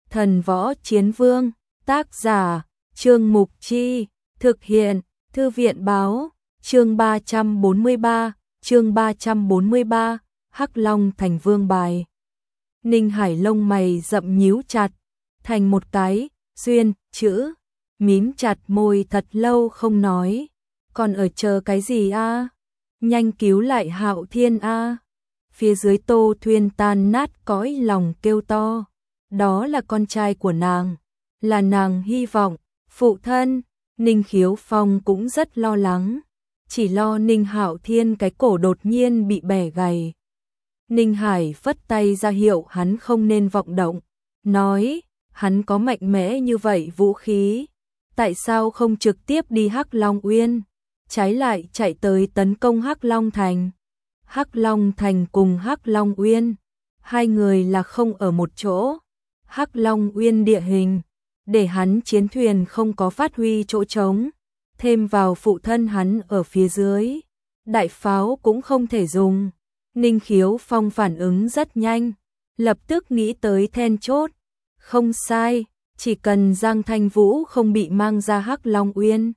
Thần võ chiến vương, tác giả, Trương Mục Chi, thực hiện, Thư viện báo, chương 343, Hắc Long thành vương bài. Ninh Hải lông mày rậm nhíu chặt, thành một cái, duyên, chữ, mím chặt môi thật lâu không nói. Còn ở chờ cái gì a? Nhanh cứu lại Hạo Thiên a. Phía dưới Tô Thuyên tan nát cõi lòng kêu to. Đó là con trai của nàng, là nàng hy vọng, phụ thân. Ninh Khiếu Phong cũng rất lo lắng, chỉ lo Ninh Hạo Thiên cái cổ đột nhiên bị bẻ gãy. Ninh Hải phất tay ra hiệu hắn không nên vọng động, nói, hắn có mạnh mẽ như vậy vũ khí, tại sao không trực tiếp đi Hắc Long Uyên, trái lại chạy tới tấn công Hắc Long Thành. Hắc Long Thành cùng Hắc Long Uyên, hai người là không ở một chỗ. Hắc Long Uyên địa hình, để hắn chiến thuyền không có phát huy chỗ trống, thêm vào phụ thân hắn ở phía dưới, đại pháo cũng không thể dùng. Ninh Khiếu Phong phản ứng rất nhanh, lập tức nghĩ tới then chốt. Không sai, chỉ cần Giang Thanh Vũ không bị mang ra Hắc Long Uyên,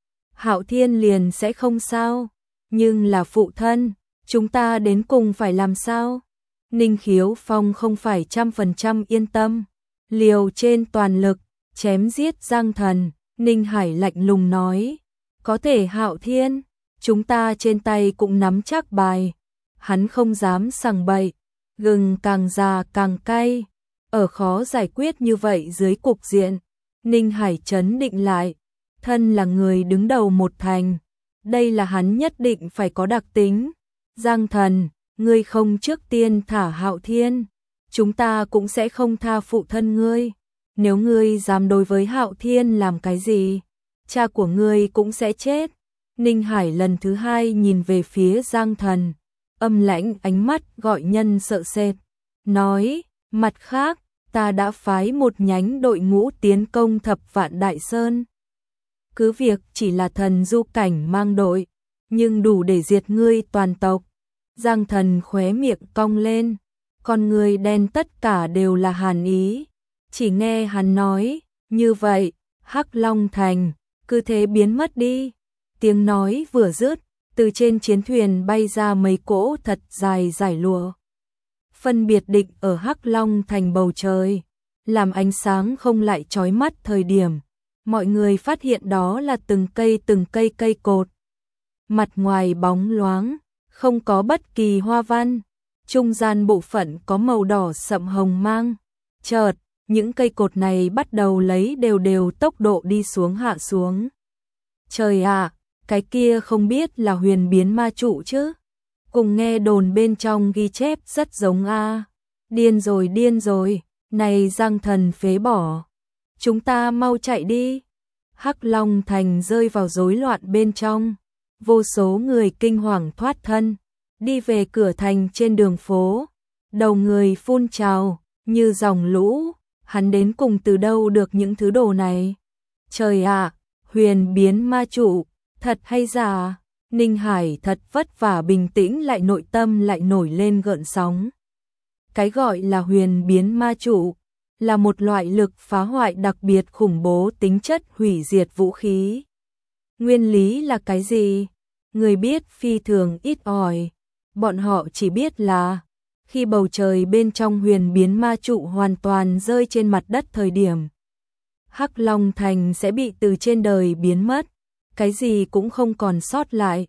Hạo Thiên liền sẽ không sao. Nhưng là phụ thân, chúng ta đến cùng phải làm sao? Ninh Khiếu Phong không phải 100% yên tâm, liều trên toàn lực, chém giết Giang Thần. Ninh Hải lạnh lùng nói, có thể Hạo Thiên, chúng ta trên tay cũng nắm chắc bài. Hắn không dám sằng bậy, gừng càng già càng cay. Ở khó giải quyết như vậy dưới cục diện, Ninh Hải trấn định lại, thân là người đứng đầu một thành, đây là hắn nhất định phải có đặc tính. Giang Thần, ngươi không trước tiên thả Hạo Thiên, chúng ta cũng sẽ không tha phụ thân ngươi. Nếu ngươi dám đối với Hạo Thiên làm cái gì, cha của ngươi cũng sẽ chết. Ninh Hải lần thứ hai nhìn về phía Giang Thần, âm lãnh ánh mắt gọi nhân sợ sệt, nói, mặt khác, ta đã phái một nhánh đội ngũ tiến công Thập Vạn Đại Sơn. Cứ việc chỉ là thần du cảnh mang đội, nhưng đủ để diệt ngươi toàn tộc. Giang Thần khóe miệng cong lên, con người đen tất cả đều là hàn ý. Chỉ nghe hắn nói, như vậy, Hắc Long Thành, cứ thế biến mất đi. Tiếng nói vừa dứt, từ trên chiến thuyền bay ra mấy cỗ thật dài giải lụa. Phân biệt định ở Hắc Long Thành bầu trời, làm ánh sáng không lại chói mắt thời điểm. Mọi người phát hiện đó là từng cây cây cột. Mặt ngoài bóng loáng, không có bất kỳ hoa văn. Trung gian bộ phận có màu đỏ sậm hồng mang. Chợt, những cây cột này bắt đầu lấy đều tốc độ đi xuống hạ xuống. Trời ạ, cái kia không biết là huyền biến ma trụ chứ? Cùng nghe đồn bên trong ghi chép rất giống a. Điên rồi, này Giang Thần phế bỏ. Chúng ta mau chạy đi. Hắc Long Thành rơi vào rối loạn bên trong. Vô số người kinh hoàng thoát thân, đi về cửa thành trên đường phố. Đầu người phun trào, như dòng lũ. Hắn đến cùng từ đâu được những thứ đồ này? Trời ạ, huyền biến ma trụ, thật hay giả? Ninh Hải thật vất vả bình tĩnh lại nội tâm lại nổi lên gợn sóng. Cái gọi là huyền biến ma trụ, là một loại lực phá hoại đặc biệt khủng bố tính chất hủy diệt vũ khí. Nguyên lý là cái gì? Người biết phi thường ít ỏi. Bọn họ chỉ biết là khi bầu trời bên trong huyền biến ma trụ hoàn toàn rơi trên mặt đất thời điểm, Hắc Long Thành sẽ bị từ trên đời biến mất, cái gì cũng không còn sót lại.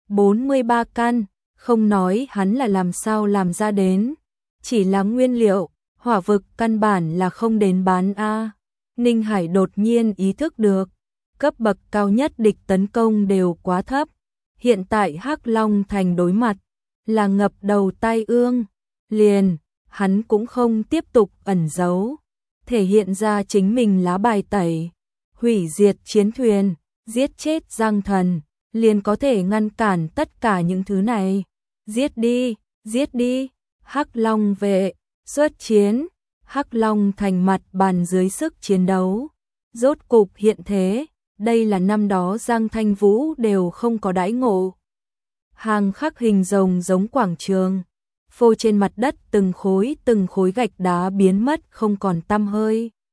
43 căn, không nói hắn là làm sao làm ra đến, chỉ là nguyên liệu, hỏa vực căn bản là không đến bán a. Ninh Hải đột nhiên ý thức được, cấp bậc cao nhất địch tấn công đều quá thấp. Hiện tại Hắc Long Thành đối mặt là ngập đầu tai ương, liền hắn cũng không tiếp tục ẩn giấu, thể hiện ra chính mình lá bài tẩy, hủy diệt chiến thuyền, giết chết Giang Thần, liền có thể ngăn cản tất cả những thứ này. Giết đi, Hắc Long vệ, xuất chiến. Hắc Long Thành mặt bàn dưới sức chiến đấu, rốt cục hiện thế. Đây là năm đó Giang Thanh Vũ đều không có đãi ngộ. Hàng khắc hình rồng giống quảng trường, phô trên mặt đất từng khối gạch đá biến mất không còn tăm hơi.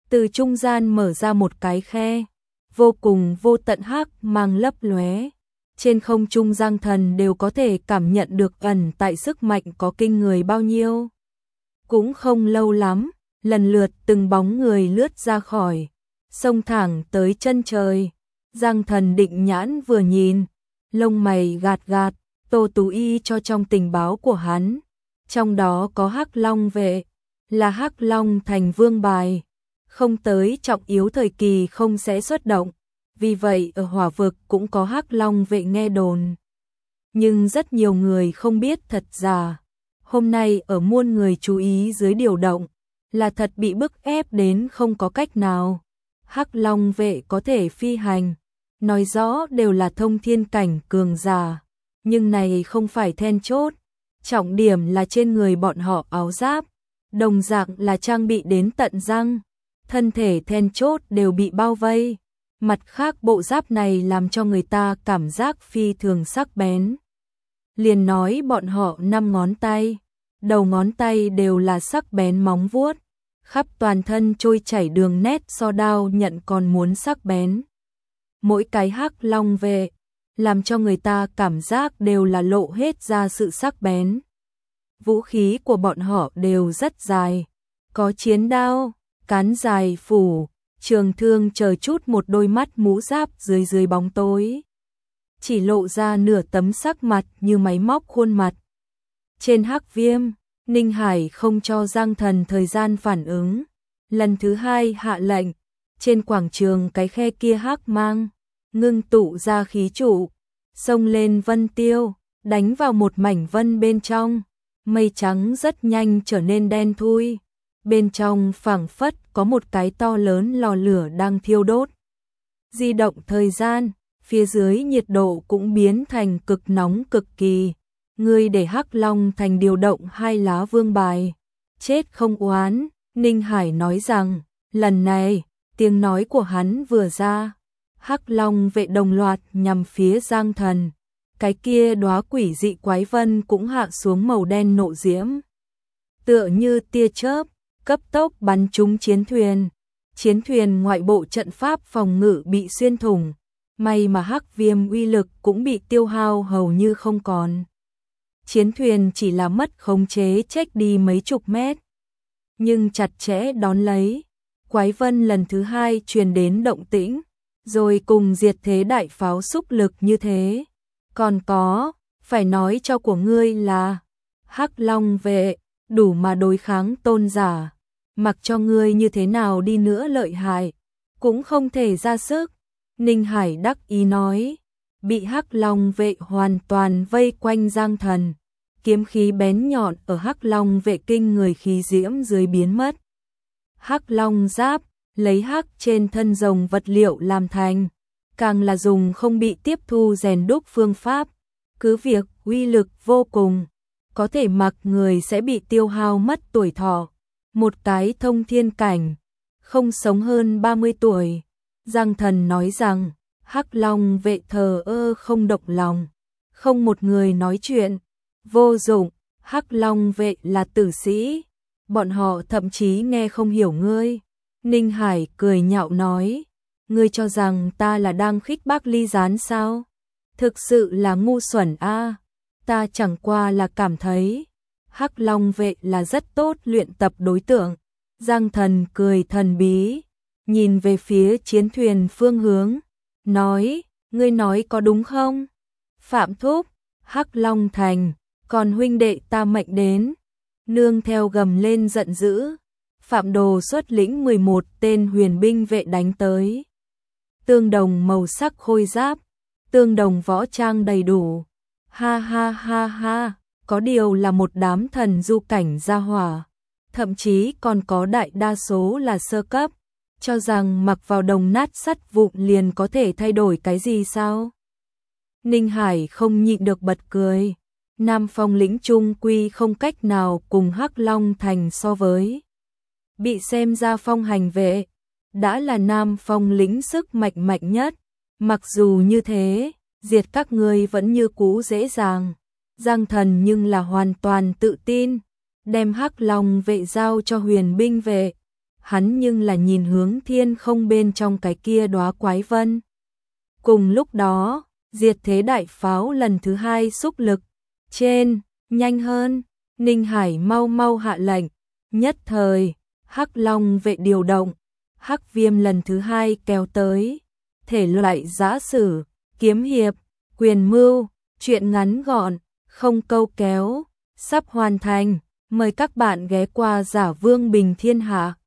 từ trung gian mở ra một cái khe, vô cùng vô tận hắc mang lấp lóe. Trên không trung Giang Thần đều có thể cảm nhận được ẩn tại sức mạnh có kinh người bao nhiêu. Cũng không lâu lắm, lần lượt từng bóng người lướt ra khỏi, xông thẳng tới chân trời. Giang Thần định nhãn vừa nhìn, lông mày gạt gạt, Tô Tú Y cho trong tình báo của hắn, trong đó có Hắc Long vệ, là Hắc Long thành vương bài, không tới trọng yếu thời kỳ không sẽ xuất động, vì vậy ở Hỏa vực cũng có Hắc Long vệ nghe đồn. Nhưng rất nhiều người không biết thật giả, hôm nay ở muôn người chú ý dưới điều động, là thật bị bức ép đến không có cách nào. Hắc Long vệ có thể phi hành, nói rõ đều là thông thiên cảnh cường giả, nhưng này không phải then chốt, trọng điểm là trên người bọn họ áo giáp, đồng dạng là trang bị đến tận răng, thân thể then chốt đều bị bao vây, mặt khác bộ giáp này làm cho người ta cảm giác phi thường sắc bén. Liền nói bọn họ 5 ngón tay, đầu ngón tay đều là sắc bén móng vuốt, khắp toàn thân trôi chảy đường nét so đao nhận còn muốn sắc bén. Mỗi cái Hắc Long vệ, làm cho người ta cảm giác đều là lộ hết ra sự sắc bén. Vũ khí của bọn họ đều rất dài, có chiến đao, cán dài phủ, trường thương chờ chút một đôi mắt mũ giáp dưới bóng tối. Chỉ lộ ra nửa tấm sắc mặt như máy móc khuôn mặt. Trên Hắc Viêm, Ninh Hải không cho Giang Thần thời gian phản ứng. Lần thứ 2 hạ lệnh, trên quảng trường cái khe kia hắc mang, ngưng tụ ra khí trụ, xông lên vân tiêu, đánh vào một mảnh vân bên trong. Mây trắng rất nhanh trở nên đen thui. Bên trong phảng phất có một cái to lớn lò lửa đang thiêu đốt. Di động thời gian, phía dưới nhiệt độ cũng biến thành cực nóng cực kỳ. Ngươi để Hắc Long thành điều động 2 lá vương bài. Chết không oán, Ninh Hải nói rằng, lần này, tiếng nói của hắn vừa ra. Hắc Long vệ đồng loạt nhằm phía Giang Thần. Cái kia đóa quỷ dị quái vân cũng hạ xuống màu đen nộ diễm. Tựa như tia chớp, cấp tốc bắn trúng chiến thuyền. Chiến thuyền ngoại bộ trận pháp phòng ngự bị xuyên thủng. May mà Hắc Viêm uy lực cũng bị tiêu hao hầu như không còn. Chiến thuyền chỉ là mất khống chế chếch đi mấy chục mét. Nhưng chặt chẽ đón lấy. Quái vân lần thứ 2 truyền đến động tĩnh. Rồi cùng diệt thế đại pháo xúc lực như thế. Còn có, phải nói cho của ngươi là Hắc Long vệ, đủ mà đối kháng tôn giả. Mặc cho ngươi như thế nào đi nữa lợi hại, cũng không thể ra sức. Ninh Hải đắc ý nói, bị Hắc Long vệ hoàn toàn vây quanh Giang Thần. Kiếm khí bén nhọn ở Hắc Long vệ kinh người khí diễm dưới biến mất. Hắc Long giáp, lấy hắc trên thân rồng vật liệu làm thành, càng là dùng không bị tiếp thu rèn đúc phương pháp. Cứ việc uy lực vô cùng, có thể mặc người sẽ bị tiêu hao mất tuổi thọ. Một cái thông thiên cảnh, không sống hơn 30 tuổi. Giang Thần nói rằng, Hắc Long vệ thờ ơ không động lòng, không một người nói chuyện, vô dụng. Hắc Long vệ là tử sĩ, bọn họ thậm chí nghe không hiểu ngươi. Ninh Hải cười nhạo nói, ngươi cho rằng ta là đang khích bác Ly Gián sao? Thực sự là ngu xuẩn a. Ta chẳng qua là cảm thấy Hắc Long vệ là rất tốt luyện tập đối tượng. Giang Thần cười thần bí, nhìn về phía chiến thuyền phương hướng, nói, ngươi nói có đúng không? Phạm thúc, Hắc Long thành, còn huynh đệ ta mệnh đến. Nương theo gầm lên giận dữ, Phạm Đồ xuất lĩnh 11 tên huyền binh vệ đánh tới. Tương đồng màu sắc khôi giáp, tương đồng võ trang đầy đủ. Ha ha ha ha, có điều là một đám thần du cảnh gia hỏa, thậm chí còn có đại đa số là sơ cấp, cho rằng mặc vào đồng nát sắt vụn liền có thể thay đổi cái gì sao? Ninh Hải không nhịn được bật cười. Nam Phong lĩnh trung quy không cách nào cùng Hắc Long thành so với. Bị xem ra phong hành vệ, đã là Nam Phong lĩnh sức mạnh mạnh nhất. Mặc dù như thế, diệt các ngươi vẫn như cũ dễ dàng. Giang Thần nhưng là hoàn toàn tự tin, đem Hắc Long vệ giao cho huyền binh vệ. hắn nhưng là nhìn hướng thiên không bên trong cái kia đóa quái vân. Cùng lúc đó, diệt thế đại pháo lần thứ 2 xúc lực, trên, nhanh hơn, Ninh Hải mau mau hạ lệnh, nhất thời, Hắc Long vệ điều động, Hắc Viêm lần thứ 2 kéo tới, thể loại giã sử, kiếm hiệp, quyền mưu, truyện ngắn gọn, không câu kéo, sắp hoàn thành, mời các bạn ghé qua Giả Vương Bình Thiên Hạ.